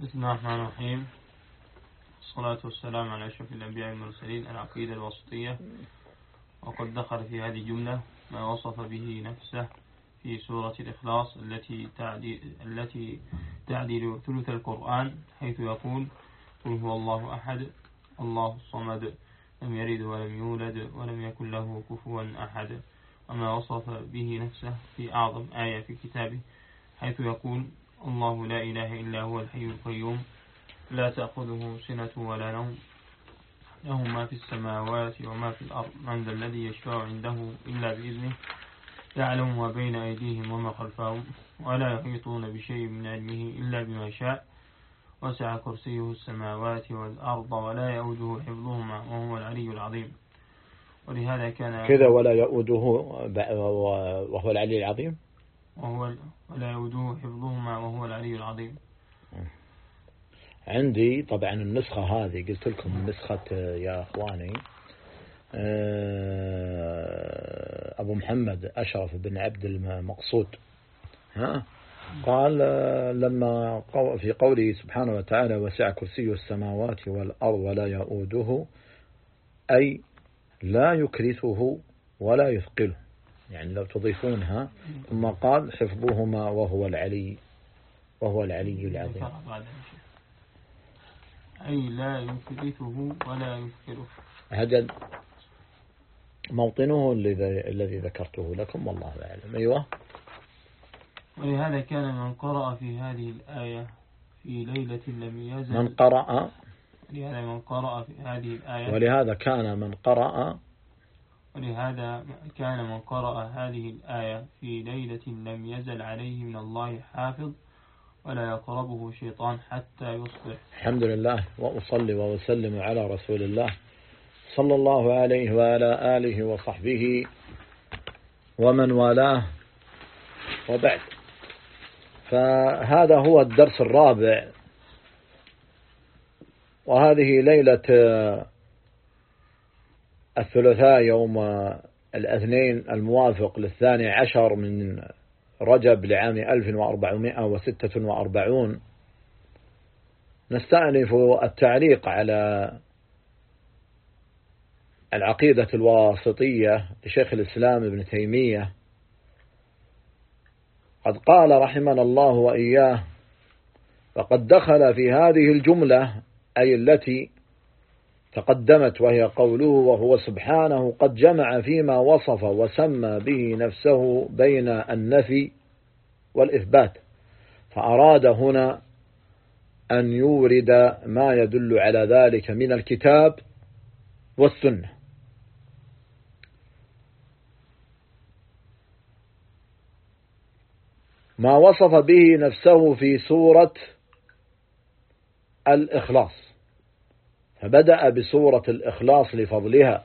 بسم الله الرحمن الرحيم. الصلاة والسلام على أشرف الأنبياء والمرسلين. العقيدة الوسطية. وقد دخل في هذه الجملة ما وصف به نفسه في سورة الإخلاص التي تعدل ثلث القرآن، حيث يقول: قل هو الله أحد الله الصمد لم يلد ولم يولد ولم يكن له كفوا أحد. وما وصف به نفسه في أعظم آية في كتابه، حيث يقول: الله لا إله إلا هو الحي القيوم لا تأخذه سنة ولا نوم له ما في السماوات وما في الأرض من ذا الذي يشفع عنده إلا بإذنه يعلم ما بين أيديهم وما خلفهم ولا يحيطون بشيء من علمه إلا بما شاء وسع كرسيه السماوات والأرض ولا يؤوده حفظهما وهو العلي العظيم. ولهذا كان كذا ولا يؤوده وهو العلي العظيم، ولا يؤوده حفظهما وهو العلي العظيم. عندي طبعا النسخة هذه قلت لكم النسخة يا أخواني أبو محمد أشرف بن عبد المقصود قال لما في قوله سبحانه وتعالى وسع كرسي السماوات والأرض ولا يؤوده، أي لا يكرثه ولا يثقله، يعني لو تضيفونها، ثم قال حفظهما وهو العلي العظيم، أي لا يكرثه ولا يثقله. هذا موطنه الذي ذكرته لكم والله أعلم. أيوة. ولهذا كان من قرأ في هذه الآية في ليلة لم يزل ولهذا كان من قرأ هذه الآية في ليلة لم يزل عليه من الله حافظ ولا يقربه شيطان حتى يصبح. الحمد لله، وأصلي وأسلم على رسول الله صلى الله عليه وعلى آله وصحبه ومن والاه، وبعد. فهذا هو الدرس الرابع، وهذه ليلة الثلاثاء يوم الاثنين الموافق 12 من رجب لعام 1446. نستأنف التعليق على العقيدة الواسطية لشيخ الإسلام ابن تيمية. قد قال رحمنا الله وإياه: فقد دخل في هذه الجملة، أي التي تقدمت، وهي قوله وهو سبحانه قد جمع فيما وصف وسمى به نفسه بين النفي والإثبات، فأراد هنا أن يورد ما يدل على ذلك من الكتاب والسنة. ما وصف به نفسه في سورة الإخلاص، فبدأ بسورة الإخلاص لفضلها،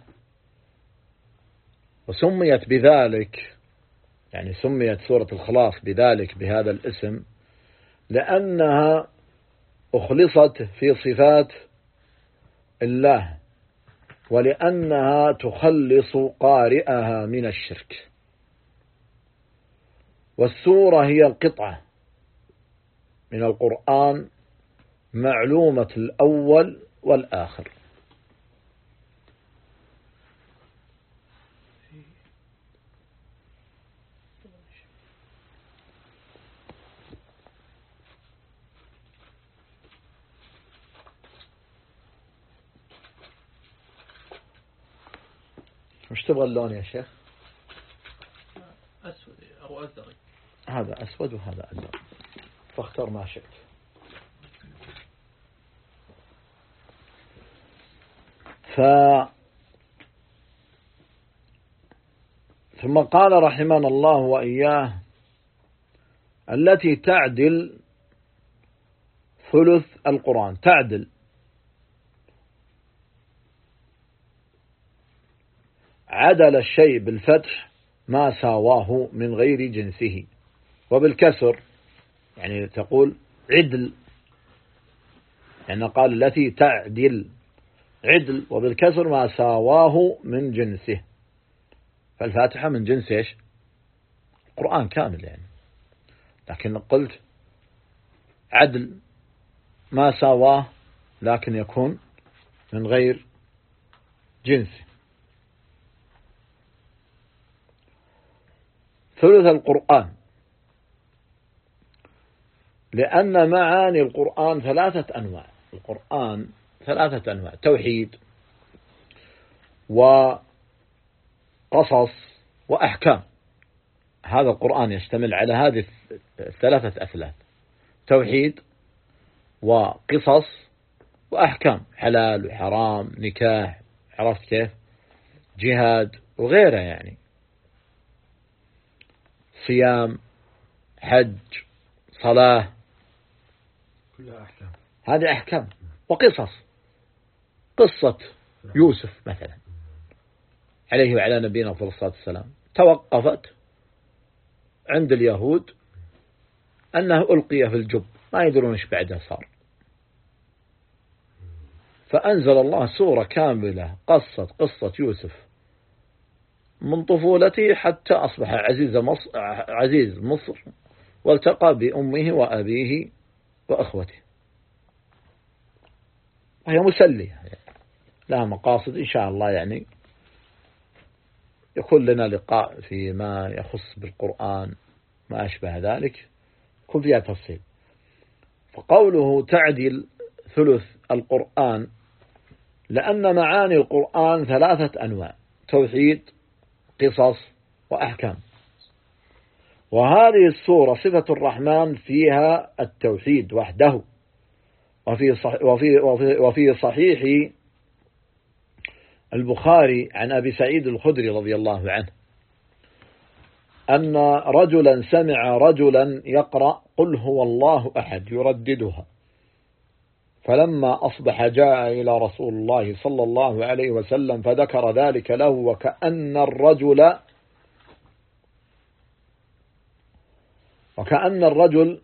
وسميت بذلك، يعني سميت سورة الإخلاص بذلك بهذا الاسم، لأنها أخلصت في صفات الله، ولأنها تخلص قارئها من الشرك. والسورة هي القطعة من القرآن معلومة الأول والآخر. وش تبغى اللون يا شيخ؟ أسود أو أزرق. هذا أسود وهذا أزرق، فاختر ما شئت. ثم قال رحمنا الله وإياه: التي تعدل ثلث القرآن. تعدل عدل الشيء بالفتح ما ساواه من غير جنسه، وبالكسر يعني تقول عدل، يعني قال التي تعدل عدل، وبالكسر ما ساواه من جنسه. فالفاتحة من جنس إيش؟ القرآن كامل يعني، لكن قلت عدل ما ساواه لكن يكون من غير جنسه. ثلث القرآن، لأن معاني القرآن ثلاثة أنواع. القرآن ثلاثة أنواع: توحيد وقصص وأحكام. هذا القرآن يشتمل على هذه الثلاثة أثلاث: توحيد وقصص وأحكام، حلال وحرام، نكاح، عرفت كيف، جهاد وغيره، يعني صيام، حج، صلاة، كلها أحكام. هذه أحكام. وقصص، قصة يوسف مثلا عليه وعلى نبينا صلى الله عليه وسلم توقفت عند اليهود أنه ألقي في الجب، ما يدرون إيش بعدها صار، فأنزل الله سورة كاملة قصة قصة يوسف من طفولته حتى أصبح عزيز مصر، والتقى بأمه وأبيه وأخوته. وهي مسلية، لها مقاصد إن شاء الله، يعني يكون لنا لقاء فيما يخص بالقرآن ما أشبه ذلك، كل فيها تفصيل. فقوله تعدل ثلث القرآن لأن معاني القرآن ثلاثة أنواع: توحيد، قصص، وأحكام. وهذه السورة صفة الرحمن فيها التوحيد وحده. وفي صحيح البخاري عن أبي سعيد الخدري رضي الله عنه أن رجلا سمع رجلا يقرأ قل هو الله أحد يرددها، فلما أصبح جاء إلى رسول الله صلى الله عليه وسلم فذكر ذلك له، وكأن الرجل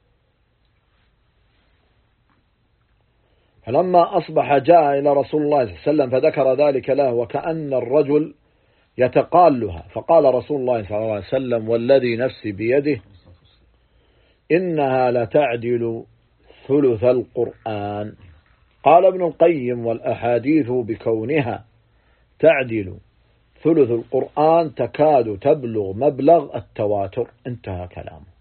فلما أصبح جاء إلى رسول الله صلى الله عليه وسلم فذكر ذلك له وكأن الرجل يتقالها، فقال رسول الله صلى الله عليه وسلم والذي نفسي بيده إنها لتعدل ثلث القرآن. قال ابن القيم والأحاديث بكونها تعدل ثلث القرآن تكاد تبلغ مبلغ التواتر. انتهى كلامه.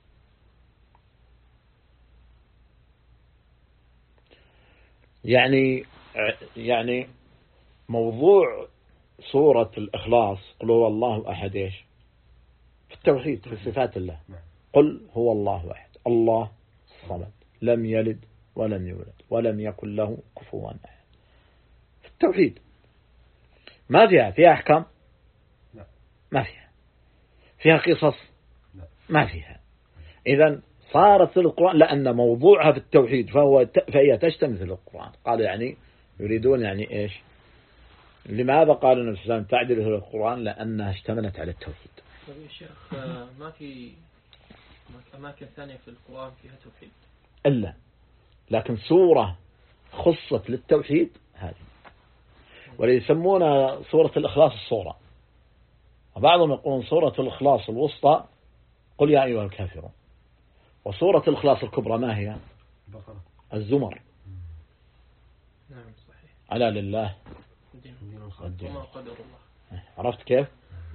يعني موضوع سورة الإخلاص قل هو الله أحد إيش؟ في التوحيد، في صفات الله. قل هو الله أحد، الله الصمد، لم يلد ولم يولد ولم يكن له كفوا أحد. في التوحيد ما فيها أحكام، ما فيها قصص، ما فيها. إذن صارت القرآن لأن موضوعها في التوحيد فهي تشتمل في القرآن. قال يعني يريدون يعني إيش؟ لماذا قال النبي صلى الله عليه وسلم تعدل في القرآن؟ لأنها اشتملت على التوحيد. طيب يا شيخ، ما في أماكن ثانية في القرآن فيها توحيد إلا، لكن سورة خصت للتوحيد هذه، ويسمونها سورة الإخلاص الصورة، وبعضهم يقولون سورة الإخلاص الوسطى قل يا أيها الكافرون، وسورة الإخلاص الكبرى ما هي؟ الزمر. نعم صحيح. ألا لله وما قدر الله. عرفت كيف؟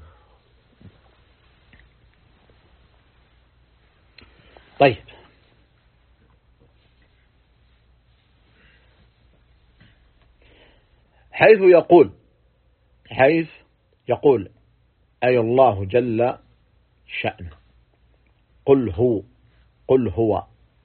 طيب، حيث يقول أي الله جل شأنه قل هو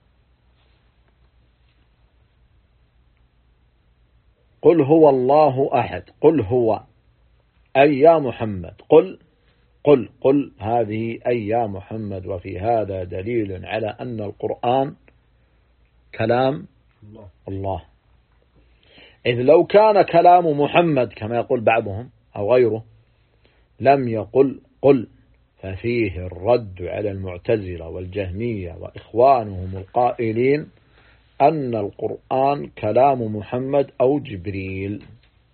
الله أحد، قل هو أي يا محمد، قل هذه أي يا محمد. وفي هذا دليل على أن القرآن كلام الله، إذ لو كان كلام محمد كما يقول بعضهم أو غيره لم يقل قل، ففيه الرد على المعتزلة والجهمية وإخوانهم القائلين أن القرآن كلام محمد أو جبريل.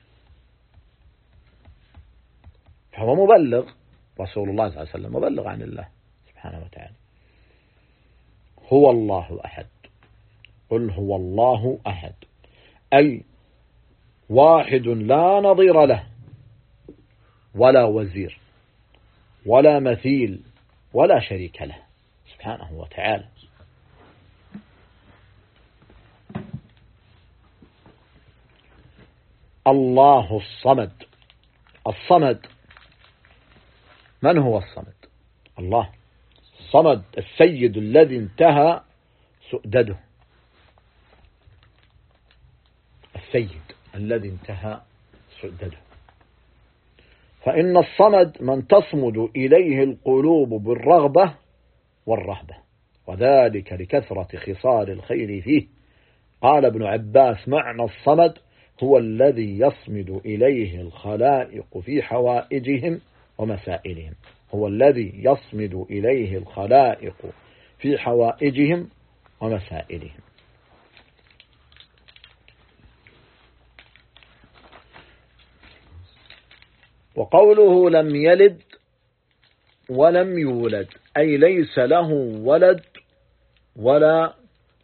فهو مبلغ، رسول الله صلى الله عليه وسلم مبلغ عن الله سبحانه وتعالى. هو الله أحد، قل هو الله أحد، أي واحد لا نظير له ولا وزير ولا مثيل ولا شريك له سبحانه وتعالى. الله الصمد. الصمد، من هو الصمد؟ الله الصمد، السيد الذي انتهى سؤدده، السيد الذي انتهى سؤدده. فإن الصمد من تصمد إليه القلوب بالرغبة والرهبة، وذلك لكثرة خصال الخير فيه. قال ابن عباس: معنى الصمد هو الذي يصمد إليه الخلائق في حوائجهم ومسائلهم، هو الذي يصمد إليه الخلائق في حوائجهم ومسائلهم. وقوله لم يلد ولم يولد، أي ليس له ولد ولا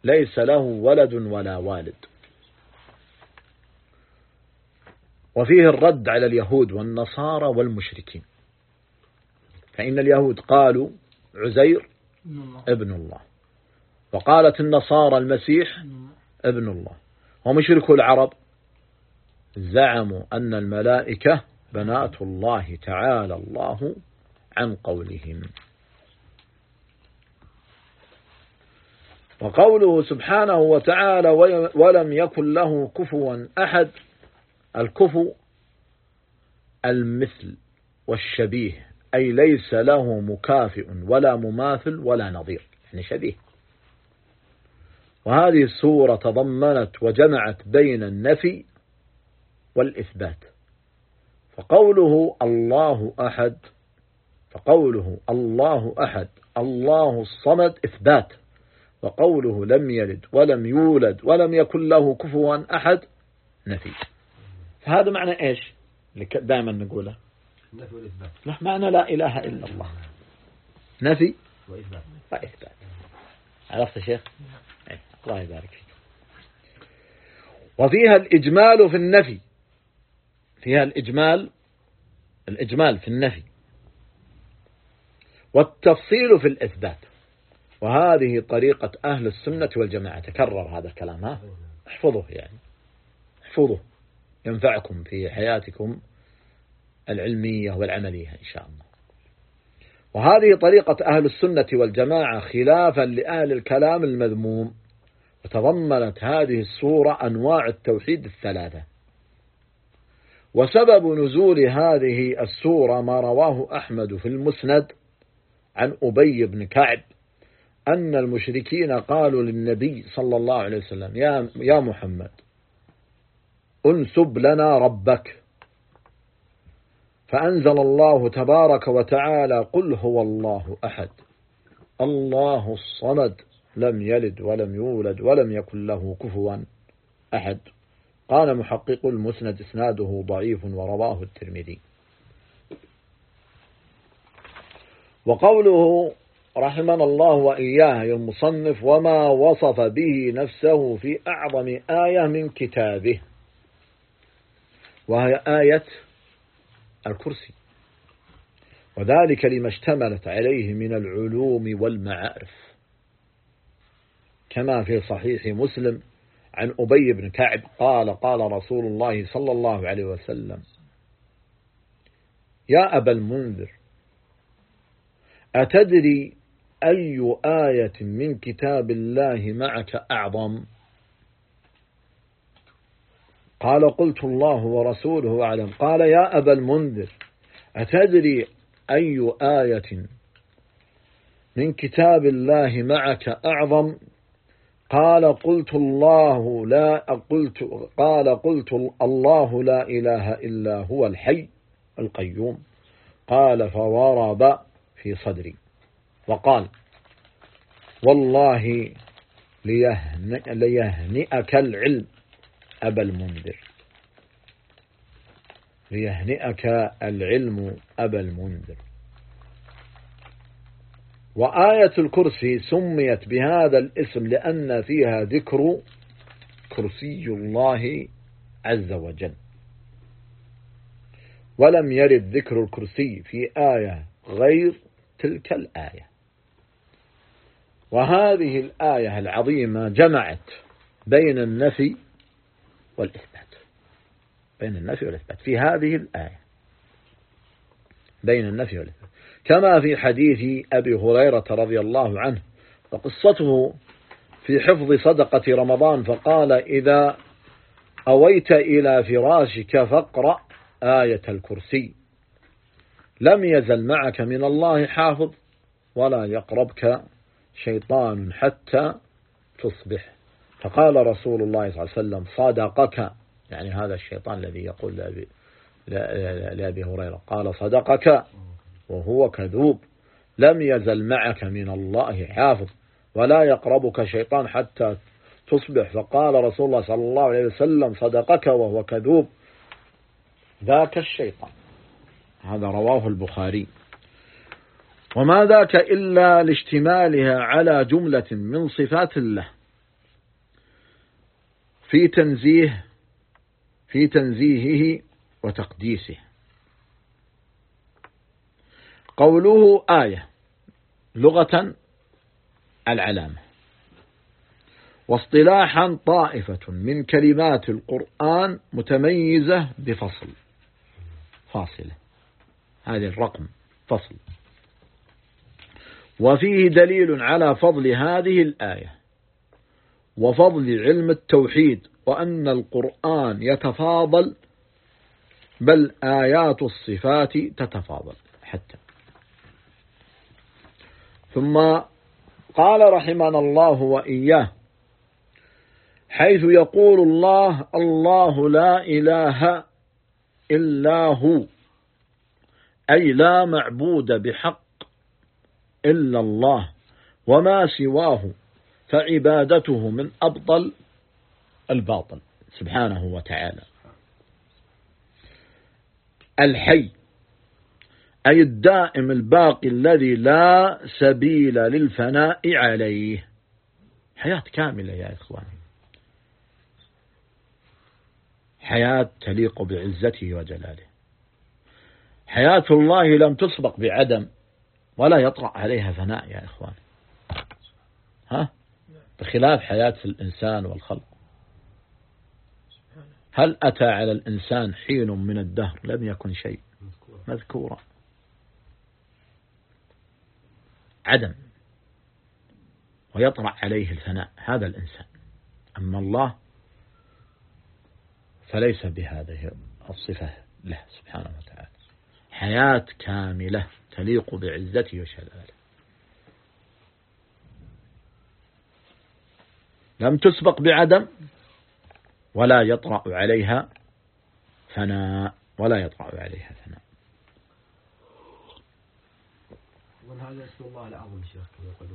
والد. وفيه الرد على اليهود والنصارى والمشركين، فإن اليهود قالوا عزير ابن الله، وقالت النصارى المسيح ابن الله، ومشركو العرب زعموا أن الملائكة بنات الله تعالى الله عن قولهم. وقوله سبحانه وتعالى ولم يكن له كفوا أحد، الكفو المثل والشبيه، أي ليس له مكافئ ولا مماثل ولا نظير، يعني شبيه. وهذه السورة تضمنت وجمعت بين النفي والإثبات. فقوله الله أحد الله الصمد إثبات، وقوله لم يلد ولم يولد ولم يكن له كفوا أحد نفي. فهذا معنى إيش اللي دائما نقوله؟ النفي والإثبات. لا، معنى لا إله إلا الله، نفي وإثبات. عرفت يا شيخ؟ الله يبارك فيك. وفيها الإجمال في النفي، فيها الإجمال في النفي، والتفصيل في الإثبات. وهذه طريقة أهل السنة والجماعة. تكرر هذا الكلام، ها؟ احفظه، يعني احفظه ينفعكم في حياتكم العلمية والعملية إن شاء الله. وهذه طريقة أهل السنة والجماعة خلافا لأهل الكلام المذموم. وتضمنت هذه السورة أنواع التوحيد الثلاثة. وسبب نزول هذه السورة ما رواه أحمد في المسند عن أبي بن كعب أن المشركين قالوا للنبي صلى الله عليه وسلم: يا محمد انسب لنا ربك. فأنزل الله تبارك وتعالى: قل هو الله أحد الله الصمد لم يلد ولم يولد ولم يكن له كفوا أحد. قال محقق المسند: إسناده ضعيف ورواه الترمذي. وقوله رحمنا الله وإياه المصنف: وما وصف به نفسه في أعظم آية من كتابه، وهي آية الكرسي، وذلك لما اشتملت عليه من العلوم والمعارف، كما في صحيح مسلم عن أبي بن كعب قال: قال رسول الله صلى الله عليه وسلم: يا أبا المنذر أتدري أي آية من كتاب الله معك أعظم؟ قال: قلت الله ورسوله أعلم. قال: يا أبا المنذر أتدري أي آية من كتاب الله معك أعظم؟ قال: قلت الله لا إله إلا هو الحي القيوم. قال: فضرب في صدري وقال: والله ليهنئك العلم أبا المنذر، ليهنئك العلم أبا المنذر. وآية الكرسي سميت بهذا الاسم لأن فيها ذكر كرسي الله عز وجل، ولم يرد ذكر الكرسي في آية غير تلك الآية. وهذه الآية العظيمة جمعت بين النفي والإثبات، في هذه الآية بين النفي والإثبات، كما في حديث أبي هريرة رضي الله عنه وقصته في حفظ صدقة رمضان، فقال: إذا أويت إلى فراشك فاقرأ آية الكرسي، لم يزل معك من الله حافظ ولا يقربك شيطان حتى تصبح. فقال رسول الله صلى الله عليه وسلم: صدقك، يعني هذا الشيطان الذي يقول لأبي هريرة، قال: صدقك وهو كذوب، لم يزل معك من الله حافظ ولا يقربك شيطان حتى تصبح. فقال رسول الله صلى الله عليه وسلم: صدقك وهو كذوب، ذاك الشيطان. هذا رواه البخاري. وما ذاك إلا لاشتمالها على جملة من صفات الله في تنزيهه وتقديسه. قوله آية لغة العلامة، واصطلاحا طائفة من كلمات القرآن متميزة بفصل، فاصلة، هذا الرقم فصل. وفيه دليل على فضل هذه الآية وفضل علم التوحيد، وأن القرآن يتفاضل، بل آيات الصفات تتفاضل حتى. ثم قال رحمنا الله وإياه: حيث يقول الله: الله لا إله إلا هو، أي لا معبود بحق إلا الله، وما سواه فعبادته من أبطل الباطل سبحانه وتعالى. الحي أي الدائم الباقي الذي لا سبيل للفناء عليه، حياة كاملة يا إخواني، حياة تليق بعزته وجلاله. حياة الله لم تسبق بعدم ولا يطرأ عليها فناء يا إخوان، بخلاف حياة الإنسان والخلق. هل أتى على الإنسان حين من الدهر لم يكن شيء مذكورا؟ عدم، ويطرأ عليه الفناء، هذا الإنسان. أما الله فليس بهذه الصفة له سبحانه وتعالى، حياة كاملة تليق بعزته وجلاله، لم تسبق بعدم ولا يطرأ عليها فناء، وهذا اسم الله الأعظم شيخ كما يقول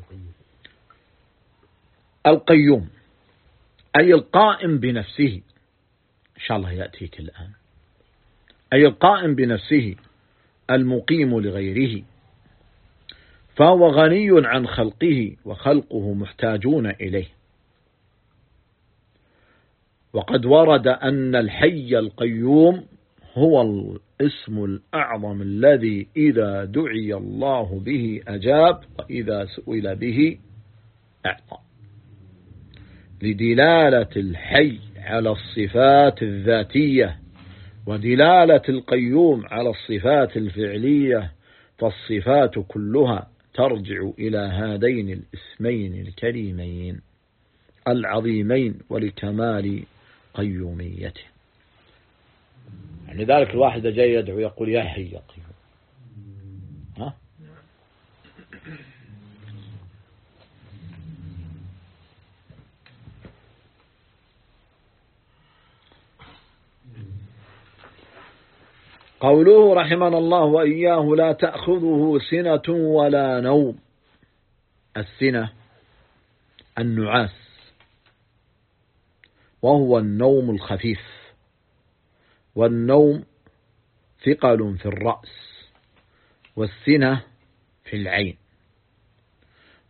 القيوم أي القائم بنفسه، إن شاء الله يأتيك الآن، أي القائم بنفسه المقيم لغيره، فهو غني عن خلقه وخلقه محتاجون إليه. وقد ورد أن الحي القيوم هو الاسم الأعظم الذي إذا دعي الله به أجاب، وإذا سئل به أعطى، لدلالة الحي على الصفات الذاتية ودلالة القيوم على الصفات الفعلية، فالصفات كلها ترجع إلى هذين الاسمين الكريمين العظيمين ولكمال قيوميته. يعني ذلك الواحد جاي يدعو يقول: يا حي يا قيوم. قوله رحمنا الله وإياه: لا تأخذه سنة ولا نوم. السنة النعاس، وهو النوم الخفيف، والنوم ثقل في الرأس، والسنة في العين.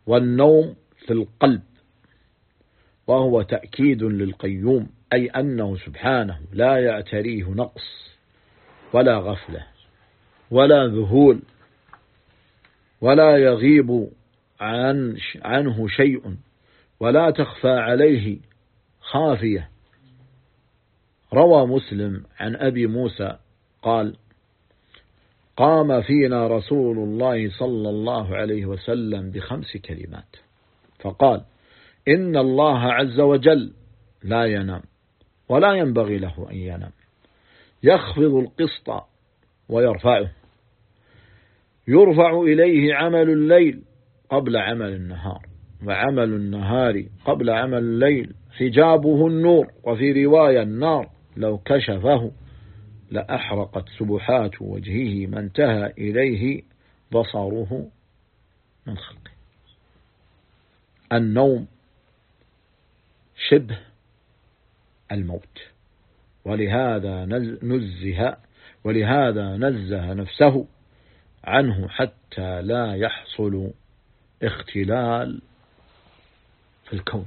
والنوم في القلب، وهو تأكيد للقيوم، أي أنه سبحانه لا يعتريه نقص ولا غفلة ولا ذهول، ولا يغيب عنه شيء، ولا تخفى عليه خافية. روى مسلم عن أبي موسى قال: قام فينا رسول الله صلى الله عليه وسلم ب5 كلمات، فقال: إن الله عز وجل لا ينام ولا ينبغي له أن ينام، يخفض القسط ويرفعه، يرفع إليه عمل الليل قبل عمل النهار، وعمل النهار قبل عمل الليل، حجابه النور، وفي رواية النار لو كشفه لأحرقت سبحات وجهه ما انتهى إليه بصره من خلقه. النوم شبه الموت، ولهذا نزه نفسه عنه حتى لا يحصل اختلال في الكون،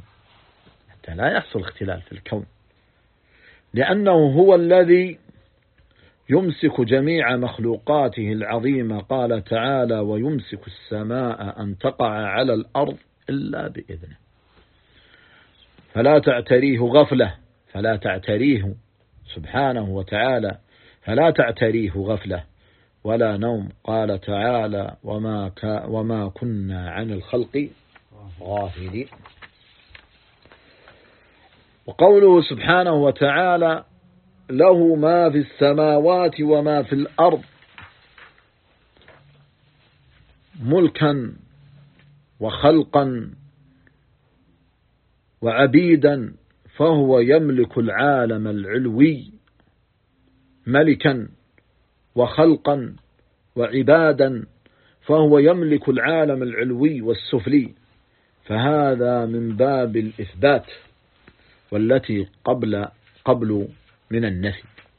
لأنه هو الذي يمسك جميع مخلوقاته العظيمة. قال تعالى: ويمسك السماء أن تقع على الأرض إلا بإذنه. فلا تعتريه غفلة، فلا تعتريه سبحانه وتعالى، فلا تعتريه غفلة ولا نوم. قال تعالى: وما كنا عن الخلق غافلين. وقوله سبحانه وتعالى: له ما في السماوات وما في الأرض ملكا وخلقا وعبيدا، فهو يملك العالم العلوي ملكا وخلقا وعبادا، فهو يملك العالم العلوي والسفلي، فهذا من باب الإثبات، والتي قبل من النفي.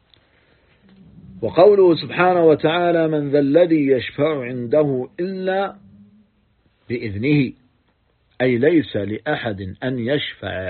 وقوله سبحانه وتعالى: من ذا الذي يشفع عنده إلا بإذنه، أي ليس لأحد أن يشفع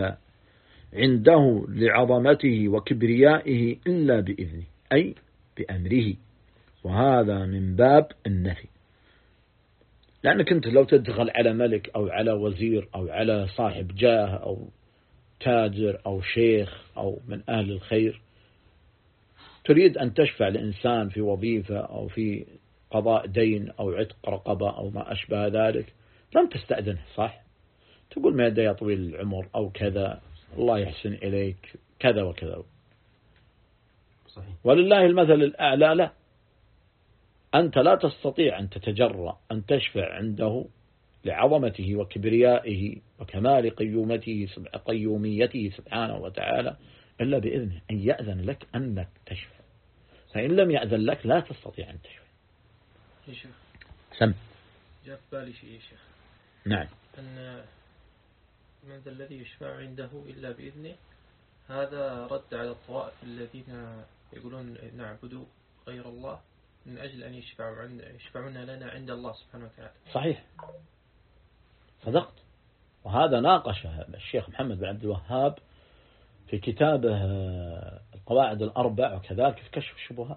عنده لعظمته وكبريائه إلا بإذنه، أي بأمره، وهذا من باب النفي. لأنك أنت لو تدخل على ملك أو على وزير أو على صاحب جاه أو تاجر أو شيخ أو من أهل الخير، تريد أن تشفع لإنسان في وظيفة أو في قضاء دين أو عتق رقبة أو ما أشبه ذلك، لم تستأذنه، صح؟ تقول ما يدي طويل العمر أو كذا، الله يحسن إليك كذا وكذا. صحيح. ولله المثل الأعلى. لا، أنت لا تستطيع أن تتجرأ أن تشفع عنده لعظمته وكبريائه وكمال قيوميته سبحانه وتعالى إلا بإذنه، أن يأذن لك أنك تشفع. فإن لم يأذن لك لا تستطيع أن تشفع. يا شيخ سم. جاء في بالي شيء يا شيخ. نعم. أن من ذا الذي يشفع عنده إلا بإذنه، هذا رد على الطوائف الذين يقولون نعبد غير الله من أجل أن يشفعون لنا عند الله سبحانه وتعالى. صحيح، صدقت. وهذا ناقشه الشيخ محمد بن عبد الوهاب في كتابه القواعد الأربع، وكذلك في كشف الشبهات.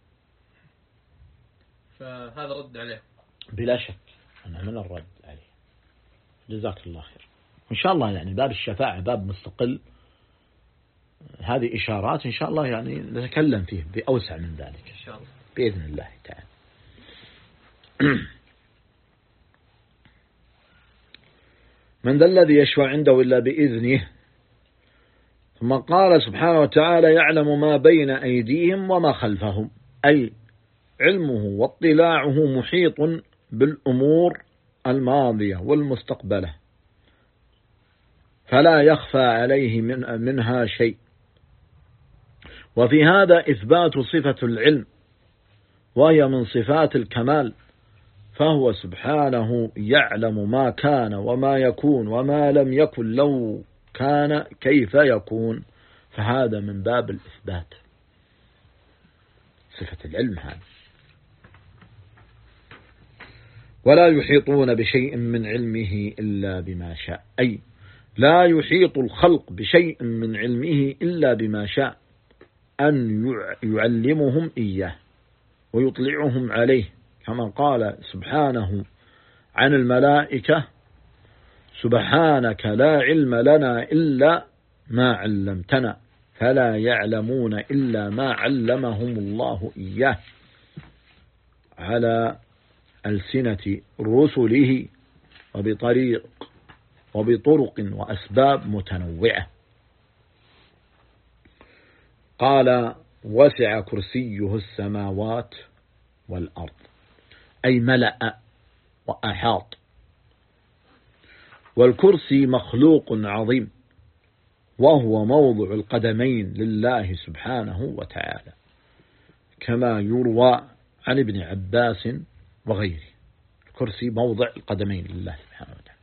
فهذا رد عليه بلا شك أنه من الرد عليه. جزاك الله خير. إن شاء الله يعني باب الشفاعة باب مستقل، هذه إشارات إن شاء الله يعني نتكلم فيه بأوسع من ذلك إن شاء الله بإذن الله تعالى. من ذا الذي يشفع عنده إلا بإذنه. ثم قال سبحانه وتعالى: يعلم ما بين أيديهم وما خلفهم، أي علمه واطلاعه محيط بالأمور الماضية والمستقبلة، فلا يخفى عليه منها شيء. وفي هذا إثبات صفة العلم، وهي من صفات الكمال، فهو سبحانه يعلم ما كان وما يكون وما لم يكن لو كان كيف يكون، فهذا من باب الإثبات، صفة العلم هذا. ولا يحيطون بشيء من علمه إلا بما شاء، أي لا يحيط الخلق بشيء من علمه إلا بما شاء أن يعلمهم إياه ويطلعهم عليه، كما قال سبحانه عن الملائكة: سبحانك لا علم لنا إلا ما علمتنا، فلا يعلمون إلا ما علمهم الله إياه، على ألسنة رسله وبطرق وأسباب متنوعة. قال: وسع كرسيه السماوات والأرض، أي ملأ وأحاط. والكرسي مخلوق عظيم، وهو موضع القدمين لله سبحانه وتعالى، كما يروى عن ابن عباس وغيره. الكرسي موضع القدمين لله سبحانه وتعالى.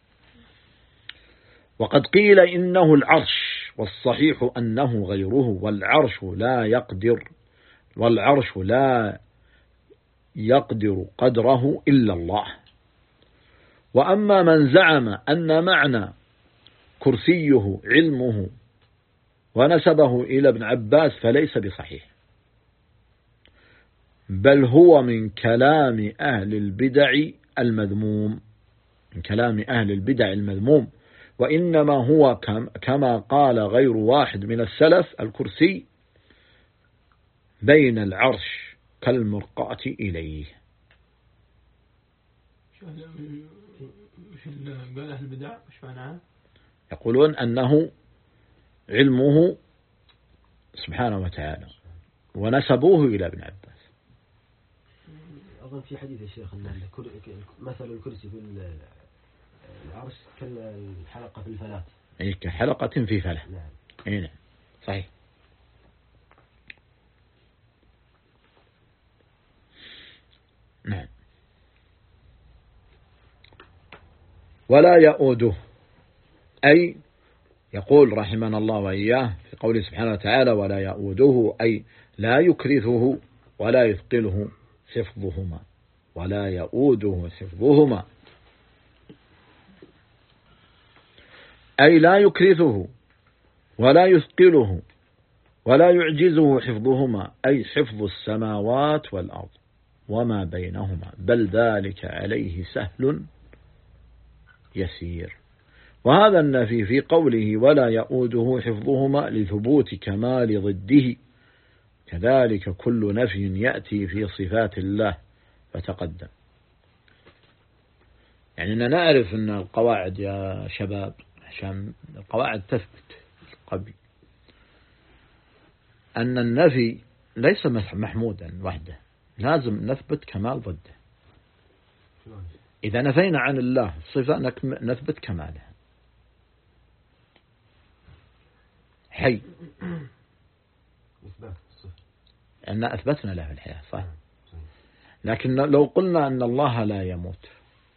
وقد قيل إنه العرش، والصحيح أنه غيره، والعرش لا يقدر قدره إلا الله. وأما من زعم أن معنى كرسيه علمه ونسبه إلى ابن عباس فليس بصحيح، بل هو من كلام أهل البدع المذموم، وإنما هو كما قال غير واحد من السلف: الكرسي بين العرش كالمرقاة إليه. قال أهل البدع مش معناها؟ يقولون أنه علمه سبحانه وتعالى، ونسبوه إلى ابن عباس. أظن في حديث يا شيخ أن مثل الكرسي في العرش كالحلقة في الفلاة، أي كحلقة في فلاة. نعم. أي نعم، صحيح. نعم. ولا يؤوده، أي يقول رحمنا الله وإياه في قوله سبحانه وتعالى: ولا يؤوده، أي لا يكرثه ولا يثقله حفظهما. ولا يؤوده حفظهما، أي لا يكرثه ولا يثقله ولا يعجزه حفظهما، أي حفظ السماوات والأرض وما بينهما، بل ذلك عليه سهل يسير. وهذا النفي في قوله ولا يؤوده حفظهما لثبوت كمال ضده، كذلك كل نفي يأتي في صفات الله فتقدم. يعني أننا نعرف أن القواعد يا شباب، عشان القواعد تثبت قبل أن النفي ليس محمودا وحده، لازم نثبت كمال ضده. إذا نفينا عن الله صفة نثبت كمالها. حي، أن أثبتنا له الحياة، صح. لكن لو قلنا أن الله لا يموت،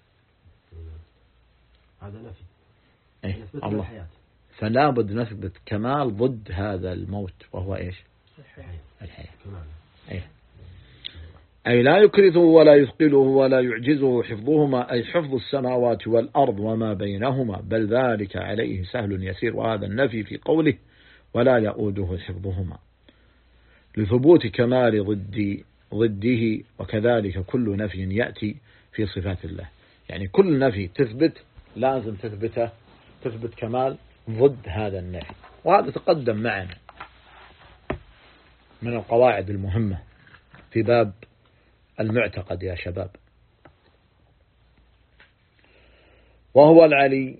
هذا نفي. إيه الله، فلا بد نثبت كمال ضد هذا الموت، وهو إيش؟ الحياة. إيه. أي لا يكرثه ولا يثقله ولا يعجزه حفظهما، أي حفظ السماوات والأرض وما بينهما، بل ذلك عليه سهل يسير. وهذا النفي في قوله ولا يؤوده حفظهما لثبوت كمال ضده، وكذلك كل نفي يأتي في صفات الله. يعني كل نفي تثبت لازم تثبت كمال ضد هذا النفي، وهذا تقدم معنا من القواعد المهمة في باب المعتقد يا شباب. وهو العلي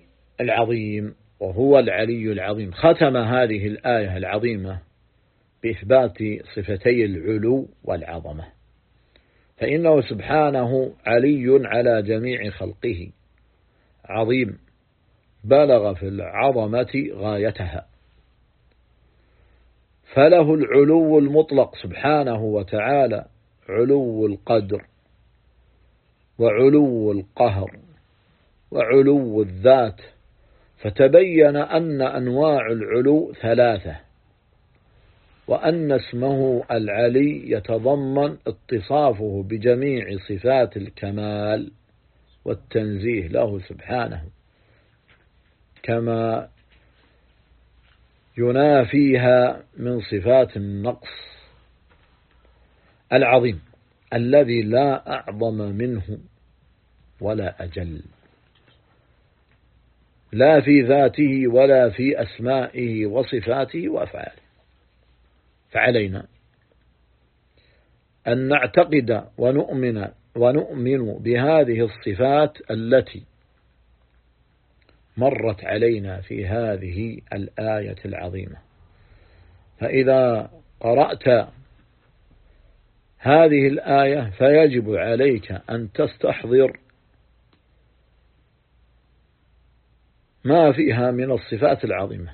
العظيم. ختم هذه الآية العظيمة بإثبات صفتي العلو والعظمة، فإنه سبحانه علي على جميع خلقه، عظيم بلغ في العظمة غايتها، فله العلو المطلق سبحانه وتعالى، علو القدر وعلو القهر وعلو الذات. فتبين أن أنواع العلو ثلاثة، وأن اسمه العلي يتضمن اتصافه بجميع صفات الكمال والتنزيه له سبحانه، كما ينافيها من صفات النقص العظيم الذي لا أعظم منه ولا أجل، لا في ذاته ولا في أسمائه وصفاته وأفعاله. فعلينا أن نعتقد ونؤمن بهذه الصفات التي مرت علينا في هذه الآية العظيمة. فإذا قرأت هذه الآية فيجب عليك أن تستحضر ما فيها من الصفات العظيمة،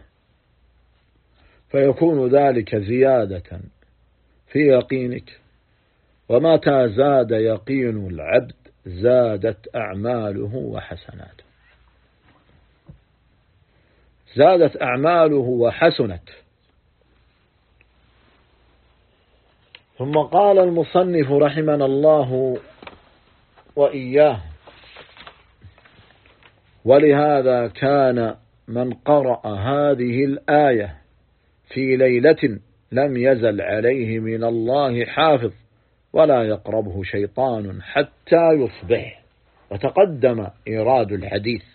فيكون ذلك زيادة في يقينك، ومتى زاد يقين العبد زادت أعماله وحسناته، زادت أعماله وحسنت. ثم قال المصنف رحمنا الله وإياه: ولهذا كان من قرأ هذه الآية في ليلة لم يزل عليه من الله حافظ ولا يقربه شيطان حتى يصبح. وتقدم إيراد الحديث،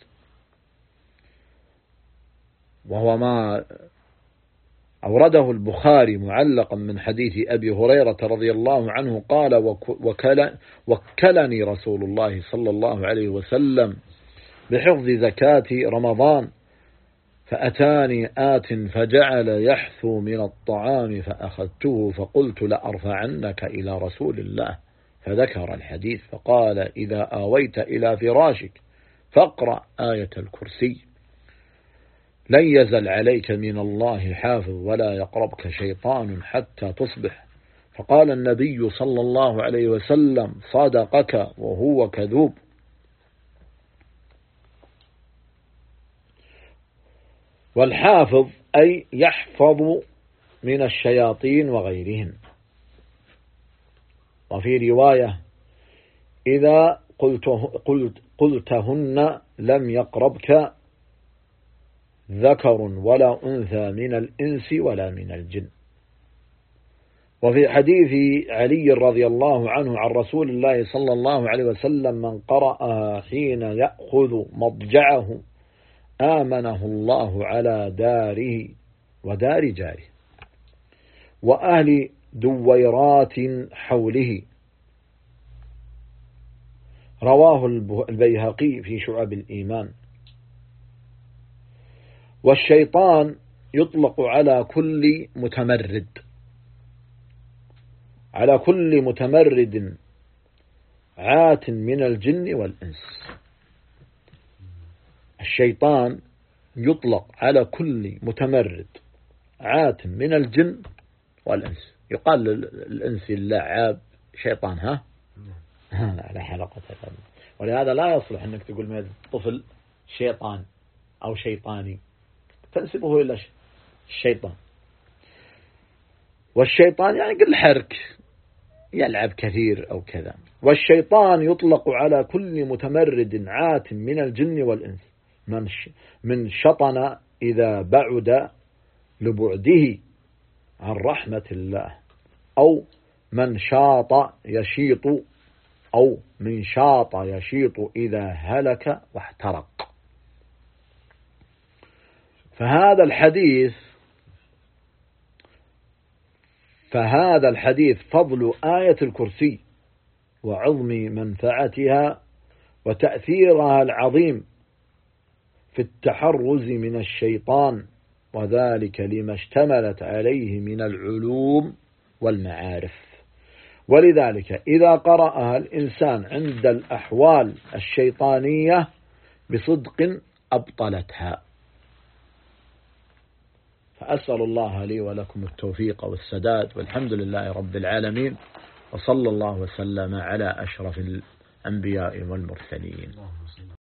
وهو ما أورده البخاري معلقا من حديث أبي هريرة رضي الله عنه قال: وكلني رسول الله صلى الله عليه وسلم بحفظ زكاة رمضان، فأتاني آت فجعل يحثو من الطعام فأخذته فقلت لأرفعنك إلى رسول الله، فذكر الحديث فقال: إذا آويت إلى فراشك فاقرأ آية الكرسي لن يزل عليك من الله حافظ ولا يقربك شيطان حتى تصبح. فقال النبي صلى الله عليه وسلم: صدقك وهو كذوب. والحافظ أي يحفظ من الشياطين وغيرهم. وفي رواية: إذا قلتهن لم يقربك ذكر ولا أنثى من الإنس ولا من الجن. وفي حديث علي رضي الله عنه عن رسول الله صلى الله عليه وسلم: من قرأها حين يأخذ مضجعه آمنه الله على داره ودار جاره وأهل دويرات حوله. رواه البيهقي في شعب الإيمان. والشيطان يطلق على كل متمرد عات من الجن والإنس. الشيطان يطلق على كل متمرد عات من الجن والإنس. يقال للإنس اللعاب شيطان، ها لا حلقة. ولهذا لا يصلح أنك تقول من الطفل شيطان أو شيطاني، تنسبه إلى الشيطان. والشيطان يعني قل حرك، يلعب كثير أو كذا. والشيطان يطلق على كل متمرد عات من الجن والإنس، من شطن إذا بعد لبعده عن رحمة الله، أو من شاط يشيط، أو من شاط يشيط إذا هلك واحترق. فهذا الحديث فضل آية الكرسي وعظم منفعتها وتأثيرها العظيم في التحرز من الشيطان، وذلك لما اشتملت عليه من العلوم والمعارف. ولذلك إذا قرأها الإنسان عند الأحوال الشيطانية بصدق أبطلتها. فأسأل الله لي ولكم التوفيق والسداد، والحمد لله رب العالمين، وصلى الله وسلم على أشرف الأنبياء والمرسلين.